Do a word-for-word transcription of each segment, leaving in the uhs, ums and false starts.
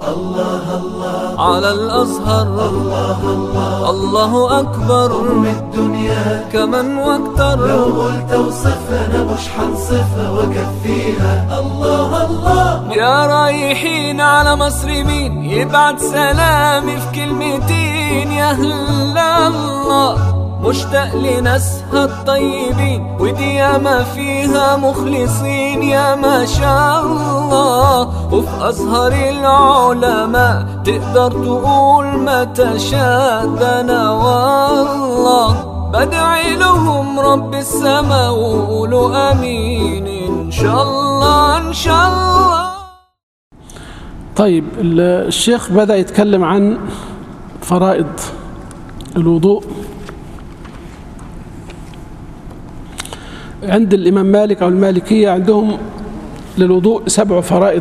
الله الله على الأزهر، الله الله الله أكبر من الدنيا كمن واكتر. لو قلت اوصفها أنا مش حنصفها وأكفيها. الله الله يا رايحين على مصر مين يبعت سلامي في كلمتين؟ يا أهل الله مشتاق لناسها الطيبين، ودي ياما فيها مخلصين يا ما شاء الله. وفي أزهر العلماء تقدر تقول ما تشاء. ده أنا والله بدعي لهم رب السما وقولوا آمين إن شاء الله إن شاء الله. طيب الشيخ بدأ يتكلم عن فرائض الوضوء. عند الإمام مالك أو المالكية عندهم للوضوء سبع فرائض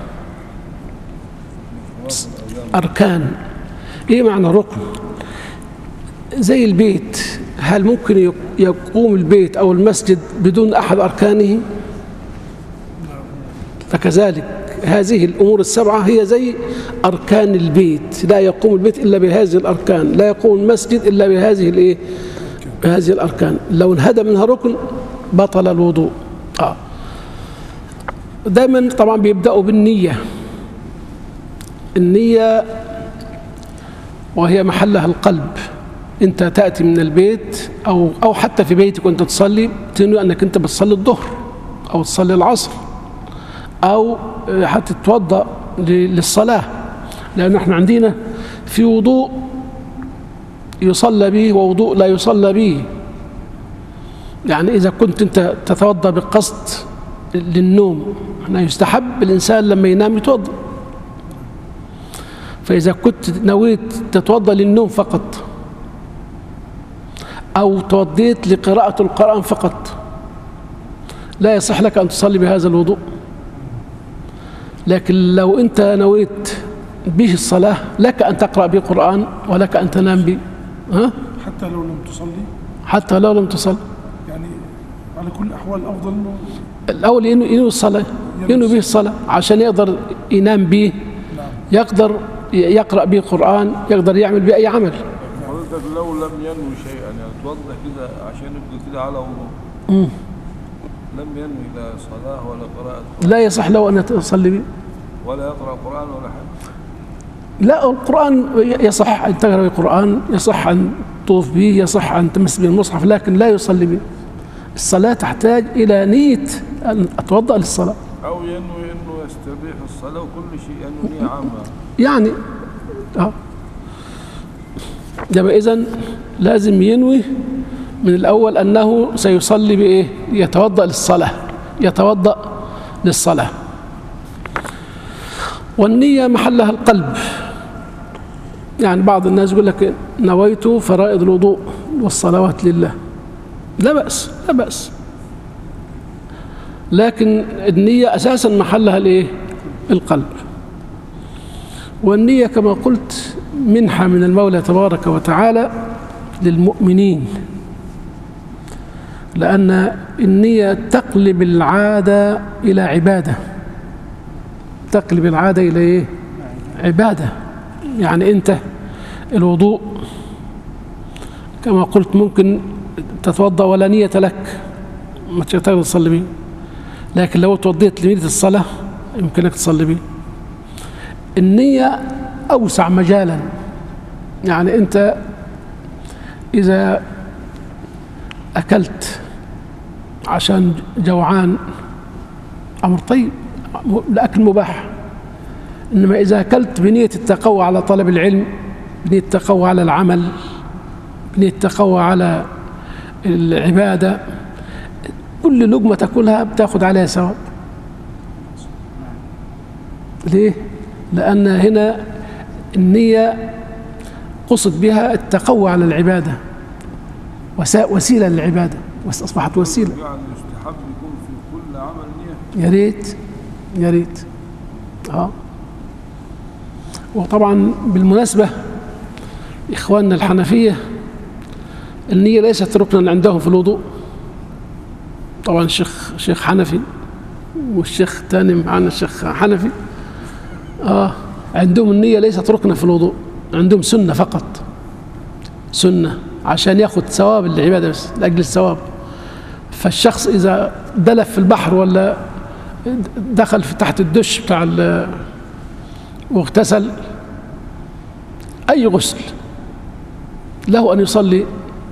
أركان. إيه معنى ركن؟ زي البيت، هل ممكن يقوم البيت أو المسجد بدون أحد أركانه؟ فكذلك هذه الأمور السبعة هي زي أركان البيت، لا يقوم البيت إلا بهذه الأركان، لا يقوم المسجد إلا بهذه الإيه؟ بهذه الأركان. لو انهدم منها ركن بطل الوضوء. آه. دائما طبعا بيبدأوا بالنية. النية وهي محلها القلب. انت تأتي من البيت او او حتى في بيتك وانت تصلي تنوي انك انت بتصلي الظهر او تصلي العصر او حتى تتوضأ للصلاة، لأن احنا عندنا في وضوء يصلى به ووضوء لا يصلى به. يعني إذا كنت أنت تتوضأ بقصد للنوم، احنا يستحب الإنسان لما ينام يتوضأ. فإذا كنت نويت تتوضأ للنوم فقط أو توضيت لقراءة القرآن فقط لا يصح لك أن تصلي بهذا الوضوء. لكن لو أنت نويت به الصلاة لك أن تقرأ به قرآن ولك أن تنام به. ها؟ حتى لو لم تصلي؟ حتى لو لم تصلي، يعني على كل الأحوال الأفضل أنه الأول ينوي الصلاة، ينوي به الصلاة عشان يقدر ينام به. نعم. يقدر يقرأ به قرآن، يقدر يعمل به أي عمل. حضرتك لو لم ينوي شيئا، يعني توضأ كده عشان يبقى كده على وضوء، لم ينوي لا صلاة ولا قراءة قرآن، لا يصح له أن يصلي به ولا يقرأ قرآن ولا حاجة. لا، القرآن يصح أن تقرأ القرآن، يصح أن تطوف به، يصح أن تمس به المصحف، لكن لا يصلي به. الصلاة تحتاج إلى نية أن أتوضأ للصلاة، أو ينوي أنه يستبيح الصلاة وكل شيء، ينوي نية عامة يعني اه يبقى إذن لازم ينوي من الأول أنه سيصلي بإيه؟ يتوضأ للصلاة، يتوضأ للصلاة. والنية محلها القلب. يعني بعض الناس يقول لك نويت فرائض الوضوء والصلوات لله، لا بأس لا بأس، لكن النية أساسا محلها الإيه؟ القلب. والنية كما قلت منحة من المولى تبارك وتعالى للمؤمنين، لأن النية تقلب العادة إلى عبادة، تقلب العادة إلى إيه؟ عبادة. يعني أنت الوضوء كما قلت ممكن تتوضأ ولا نية لك، ما تقدر تصلي به، لكن لو توضيت لنية الصلاة يمكنك تصلي به. النية أوسع مجالا. يعني أنت إذا أكلت عشان جوعان أمر طيب، الأكل مباح. إنما إذا أكلت بنية التقوى على طلب العلم، بنية التقوى على العمل، بنية التقوى على العبادة، كل لقمة تأكلها بتاخد عليها ثواب. ليه؟ لأن هنا النية قصد بها التقوى على العبادة، وسيلة للعبادة، أصبحت وسيلة. يعني يستحب يكون في كل عمل نية. يا ريت يا ريت. اه وطبعا بالمناسبة إخواننا الحنفية النية ليست ركنا عندهم في الوضوء. طبعا الشيخ شيخ حنفي والشيخ تاني معنا الشيخ حنفي. اه عندهم النية ليست ركنا في الوضوء، عندهم سنة فقط، سنة عشان ياخد ثواب العبادة بس لأجل الثواب. فالشخص إذا دلف في البحر ولا دخل في تحت الدش بتاع واغتسل أي غسل له أن يصلي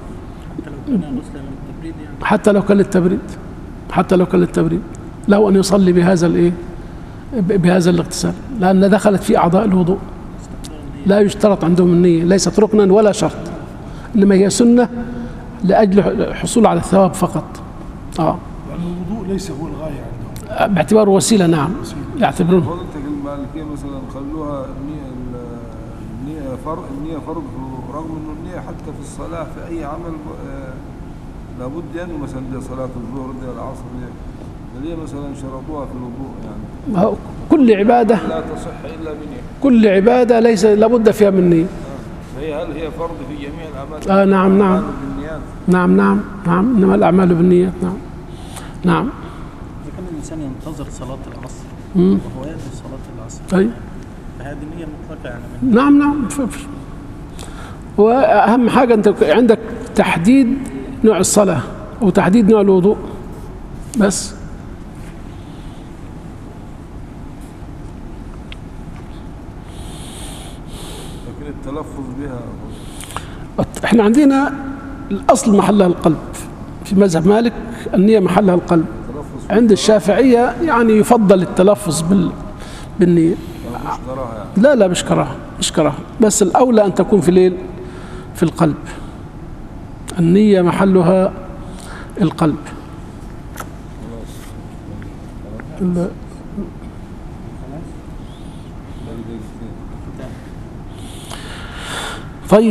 حتى لو كان للتبريد، حتى لو كان للتبريد له أن يصلي بهذا الإيه بهذا الاغتسال، لأن دخلت في أعضاء الوضوء. لا يشترط عندهم النية، ليست ركنا ولا شرط، إنما هي سنة لأجل الحصول على الثواب فقط. آه. يعني الوضوء ليس هو الغاية عندهم باعتباره وسيلة. نعم يعتبرونه. فضلتك المالكية مثلا خلوها النية النية فرض النية فرض رغم إنه النية حتى في الصلاة في أي عمل لابد يعني مثلا دي صلاة الظهر دي العصر دي ليه مثلا شرطوها في الوضوء يعني؟ هو كل عبادة لا تصح إلا بنية. كل عبادة ليس لابد فيها من نية. هي هل هي فرض في جميع الأعمال؟ آه نعم نعم نعم نعم نعم إنما الأعمال بالنيات. نعم نعم. إذا كان الإنسان ينتظر صلاة العصر مم. وهو يأتي صلاة العصر أي فهذه النية مطلقة يعني من نعم نعم. وأهم حاجة أنت عندك تحديد نوع الصلاة وتحديد نوع الوضوء بس. لكن التلفظ بها احنا عندنا الأصل محلها القلب في مذهب مالك، النية محلها القلب. عند الشافعية يعني يفضل التلفظ بال بالنية. مش كراهة يعني. لا لا مش كراهة، مش كراهة، بس الأولى أن تكون في ليل في القلب. النية محلها القلب. ال- طيب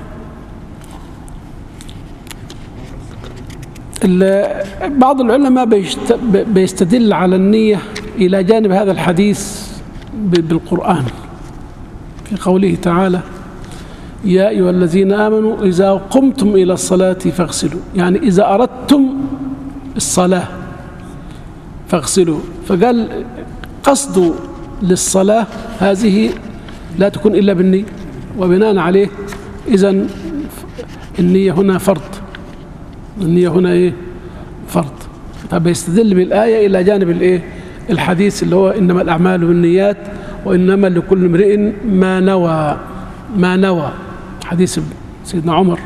بعض العلماء بيست- بيستدل على النية إلى جانب هذا الحديث ب- بالقرآن في قوله تعالى يا أيها الذين آمنوا إذا قمتم إلى الصلاة فاغسلوا، يعني إذا أردتم الصلاة فاغسلوا. فقال قصد للصلاة هذه لا تكون إلا بالنية، وبناء عليه إذن النية هنا فرض، النية هنا إيه فرض. فبيستدل بالآية إلى جانب الإيه الحديث اللي هو إنما الأعمال بالنيات وإنما لكل امرئ ما نوى، ما نوى، حديث سيدنا عمر.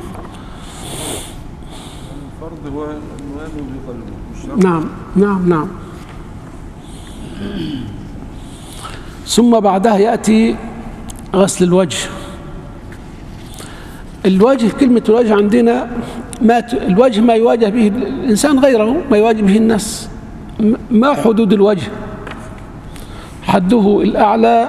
الفرض هو انه ينوي بقلبه مش شرط. نعم نعم نعم. ثم بعدها يأتي غسل الوجه. الوجه كلمة الوجه عندنا ما ت... الوجه ما يواجه به الإنسان غيره، ما يواجه به الناس. ما حدود الوجه؟ حده الأعلى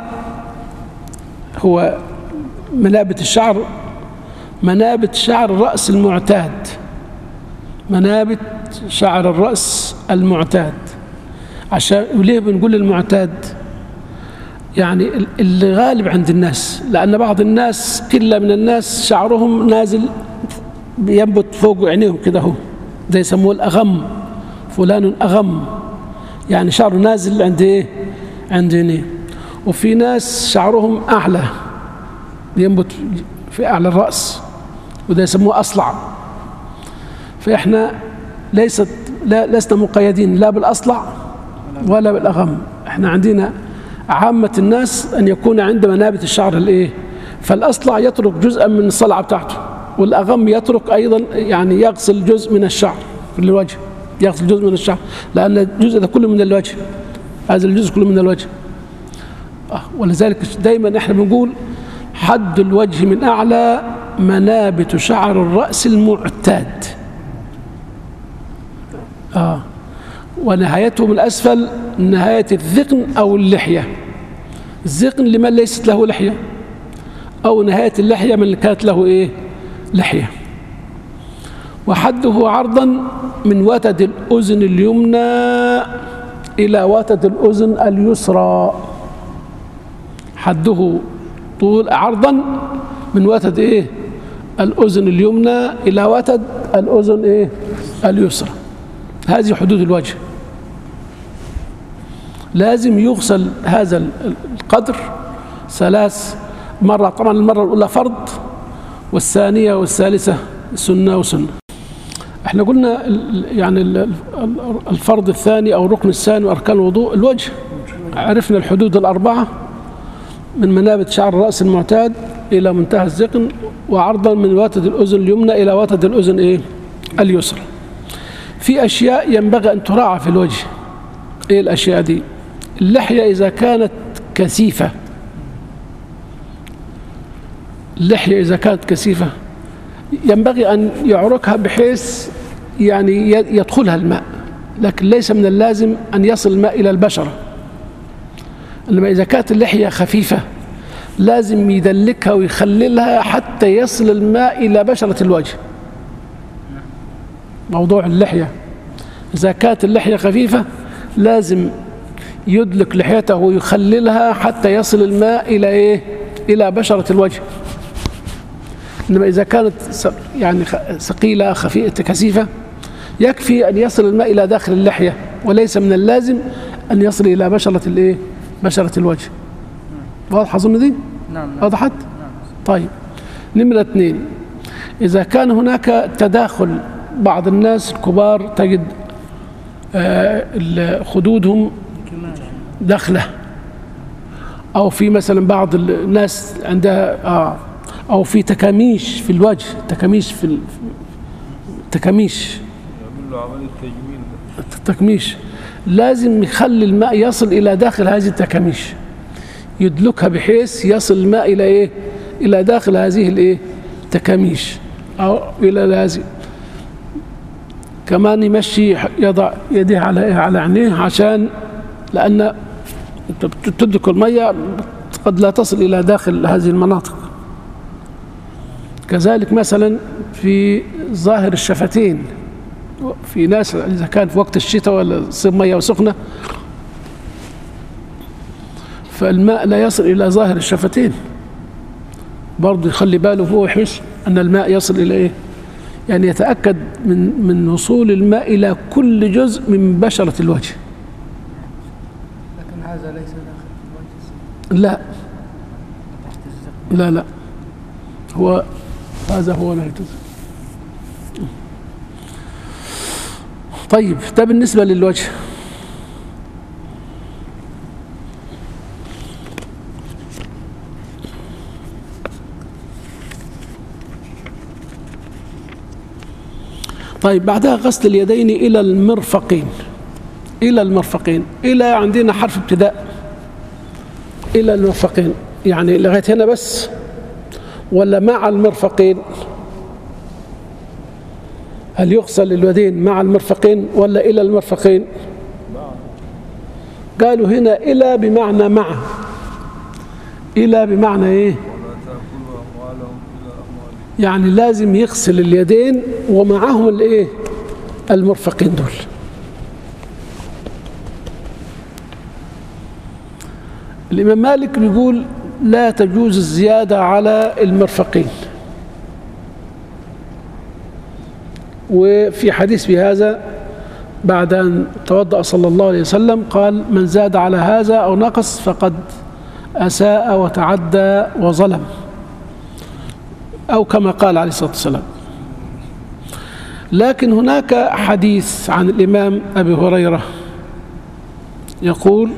هو منابت الشعر، منابت شعر الرأس المعتاد، منابت شعر الرأس المعتاد. عشان ليه بنقول المعتاد؟ يعني اللي غالب عند الناس، لأن بعض الناس قلة من الناس شعرهم نازل بينبت فوق عينيهم كده، هو ده يسموه الأغم، فلان أغم، يعني شعره نازل عند إيه؟ عند عينيه. وفي ناس شعرهم أعلى بينبت في أعلى الرأس، وده يسموه أصلع. فإحنا ليست لا لسنا مقيدين لا بالأصلع ولا بالأغم. إحنا عندنا عامة الناس أن يكون عند منابت الشعر الإيه؟ فالأصلع يترك جزءا من الصلعة بتاعته، والأغم يترك أيضا يعني يغسل جزء من الشعر في الوجه، يغسل جزء من الشعر، لأن الجزء ده كله من الوجه، هذا الجزء كله من الوجه. آه ولذلك دايما احنا بنقول حد الوجه من أعلى منابت شعر الرأس المعتاد، آه ونهايته من الأسفل نهاية الذقن أو اللحية. الذقن لمن ليست له لحية، أو نهاية اللحية من اللي كانت له إيه؟ لحية. وحده عرضا من وتد الأذن اليمنى إلى وتد الأذن اليسرى. حده طول عرضا من وتد إيه؟ الأذن اليمنى إلى وتد الأذن إيه؟ اليسرى. هذه حدود الوجه. لازم يغسل هذا القدر ثلاث مرة. طبعا المرة الأولى فرض، والثانية والثالثة سنة وسنة. احنا قلنا يعني الفرض الثاني أو الركن الثاني وأركان الوضوء الوجه. عرفنا الحدود الأربعة من منابت شعر الرأس المعتاد إلى منتهى الذقن، وعرضا من وتد الأذن اليمنى إلى وتد الأذن إيه؟ اليسرى. في أشياء ينبغي أن تراعى في الوجه. إيه الأشياء دي؟ اللحية إذا كانت كثيفة، اللحية إذا كانت كثيفة ينبغي أن يعركها بحيث يعني يدخلها الماء، لكن ليس من اللازم أن يصل الماء إلى البشرة. إنما إذا كانت اللحية خفيفة لازم يدلكها ويخللها حتى يصل الماء إلى بشرة الوجه. موضوع اللحية إذا كانت اللحية خفيفة لازم يدلك لحيته ويخللها حتى يصل الماء إلى إيه؟ إلى بشرة الوجه. إنما إذا كانت يعني ثقيلة خفيفة كثيفة يكفي أن يصل الماء إلى داخل اللحية، وليس من اللازم أن يصل إلى بشرة الإيه؟ بشرة الوجه. واضح أظن دي؟ نعم. وضحت؟ نعم. طيب، نمرة اثنين، إذا كان هناك تداخل، بعض الناس الكبار تجد آه خدودهم داخلة، أو في مثلا بعض الناس عندها آه أو في تكاميش في الوجه، تكاميش في تكاميش يعمل له عملية تجميل. التكميش لازم يخلي الماء يصل إلى داخل هذه التكاميش، يدلكها بحيث يصل الماء إلى إيه؟ إلى داخل هذه الإيه؟ التكاميش، أو إلى هذه. كمان يمشي يضع يديه على على عينيه، عشان لأن تدلك المية قد لا تصل إلى داخل هذه المناطق. كذلك مثلا في ظاهر الشفتين، في ناس إذا كان في وقت الشتاء ولا تصير مية سخنة فالماء لا يصل إلى ظاهر الشفتين، برضه يخلي باله هو يحس أن الماء يصل إلى إيه؟ يعني يتأكد من من وصول الماء إلى كل جزء من بشرة الوجه. لكن هذا ليس داخل الوجه. لا لا لا هو هذا هو لا يجوز. طيب، ده بالنسبة للوجه. طيب، بعدها غسل اليدين إلى المرفقين. إلى المرفقين، إلى عندنا حرف ابتداء، إلى المرفقين يعني لغاية هنا بس ولا مع المرفقين؟ هل يغسل اليدين مع المرفقين ولا إلى المرفقين؟ قالوا هنا إلى بمعنى مع. إلى بمعنى إيه؟ ولا تأكلوا أموالهم إلى أموالهم. يعني لازم يغسل اليدين ومعهم الإيه؟ المرفقين دول. الإمام مالك بيقول لا تجوز الزيادة على المرفقين، وفي حديث بهذا بعد أن توضأ صلى الله عليه وسلم قال من زاد على هذا أو نقص فقد أساء وتعدى وظلم، أو كما قال عليه الصلاة والسلام. لكن هناك حديث عن الإمام أبي هريرة يقول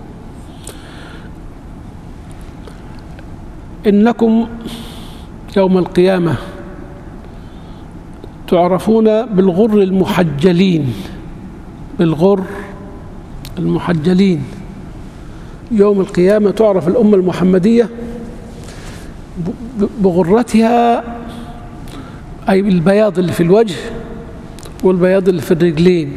إنكم يوم القيامة تعرفون بالغر المحجلين، بالغر المحجلين. يوم القيامة تعرف الأمة المحمدية بغرتها، أي البياض اللي في الوجه والبياض اللي في الرجلين.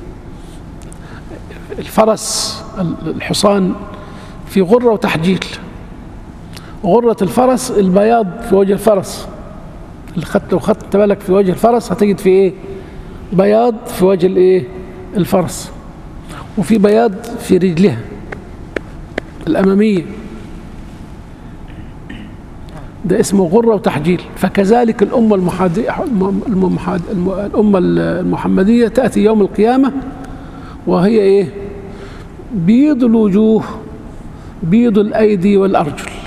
الفرس الحصان في غرة وتحجيل. غرة الفرس البياض في وجه الفرس، لو خدت بالك في وجه الفرس هتجد في ايه؟ بياض في وجه الايه؟ الفرس، وفي بياض في رجلها الأمامية، ده اسمه غرة وتحجيل. فكذلك الأمة المحمدية الأمة المحمدية تأتي يوم القيامة وهي ايه؟ بيض الوجوه، بيض الأيدي والأرجل.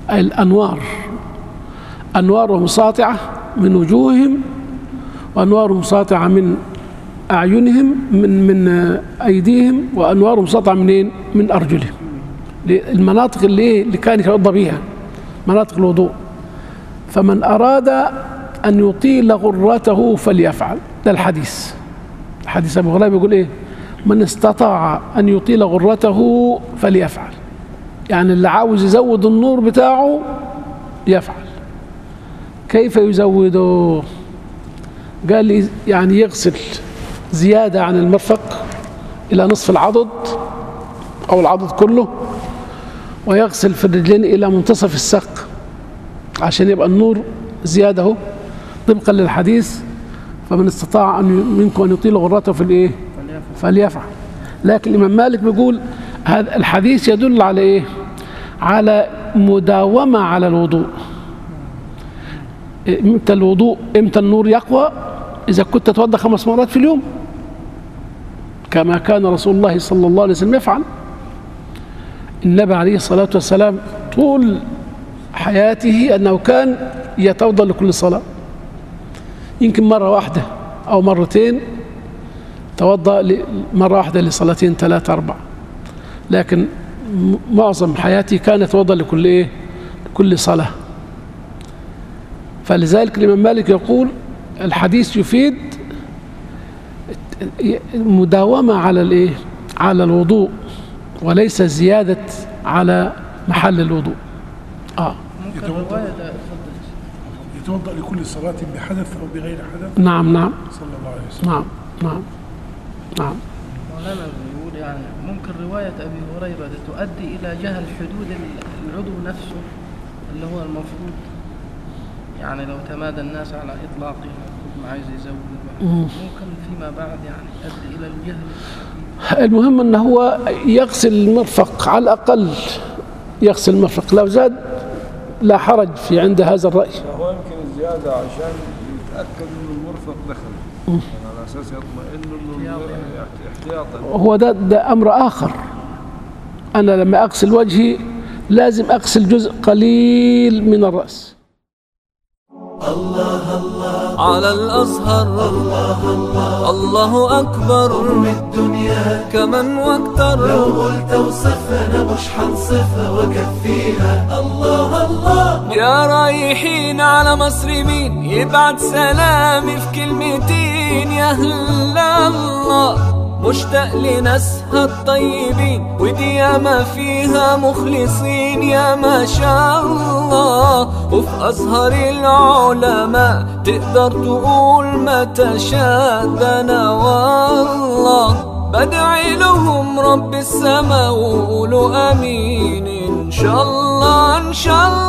الأنوار، أنوارهم ساطعة من وجوههم وأنوارهم ساطعة من أعينهم من من أيديهم وأنوارهم ساطعة منين؟ من أرجلهم. المناطق اللي إيه اللي كان يتوضأ بها مناطق الوضوء. فمن أراد أن يطيل غرته فليفعل. ده الحديث، حديث أبو هريرة بيقول إيه؟ من استطاع أن يطيل غرته فليفعل. يعني اللي عاوز يزود النور بتاعه يفعل. كيف يزوده؟ قال لي يعني يغسل زيادة عن المرفق إلى نصف العضد أو العضد كله، ويغسل في الرجلين إلى منتصف الساق عشان يبقى النور زيادة اهو طبقا للحديث. فمن استطاع أن منكم أن يطيل غرته في الإيه؟ فليفعل. لكن الإمام مالك بيقول هذا الحديث يدل على إيه؟ على مداومة على الوضوء. إمتى الوضوء؟ إمتى النور يقوى؟ إذا كنت تتوضأ خمس مرات في اليوم كما كان رسول الله صلى الله عليه وسلم يفعل. النبي عليه الصلاة والسلام طول حياته أنه كان يتوضأ لكل صلاة، يمكن مرة واحدة أو مرتين توضأ مرة واحدة لصلاتين ثلاثة أربعة، لكن معظم حياته كان يتوضأ لكل إيه؟ لكل صلاة. فلذلك الإمام مالك يقول الحديث يفيد مداومة على الإيه؟ على الوضوء وليس زيادة على محل الوضوء. آه. يتوضأ يتوضأ لكل صلاة بحدث أو بغير حدث. نعم نعم صلى الله عليه وسلم. نعم نعم نعم. مولانا بيقول يعني ممكن رواية أبي هريرة تؤدي إلى جهل حدود العضو نفسه اللي هو المفروض، يعني لو تمادى الناس على إطلاقه ما عايز يزود ممكن فيما بعد يعني يؤدي إلى الجهل. المهم أنه هو يغسل المرفق على الأقل، يغسل المرفق، لو زاد لا حرج في عند هذا الرأي. هو يمكن الزيادة عشان يتأكد أن المرفق دخل، يعني على أساس يطمئن أنه احتياطا. هو ده, ده أمر آخر. أنا لما أغسل وجهي لازم أغسل جزء قليل من الرأس. الله الله على الأزهر، الله الله الله أكبر أم الدنيا كمن واكتر. لو قلت وصفها أنا مش حنصفها وكفيها. الله الله يا رايحين على مصر مين يبعت سلامي في كلمتين؟ يا هلا الله مشتاق لناسها الطيبين ودي ياما فيها مخلصين يا ما شاء الله. وفي أزهر العلماء تقدر تقول ما تشاء. ده أنا والله بدعي لهم رب السما وقولوا آمين إن شاء الله إن شاء الله.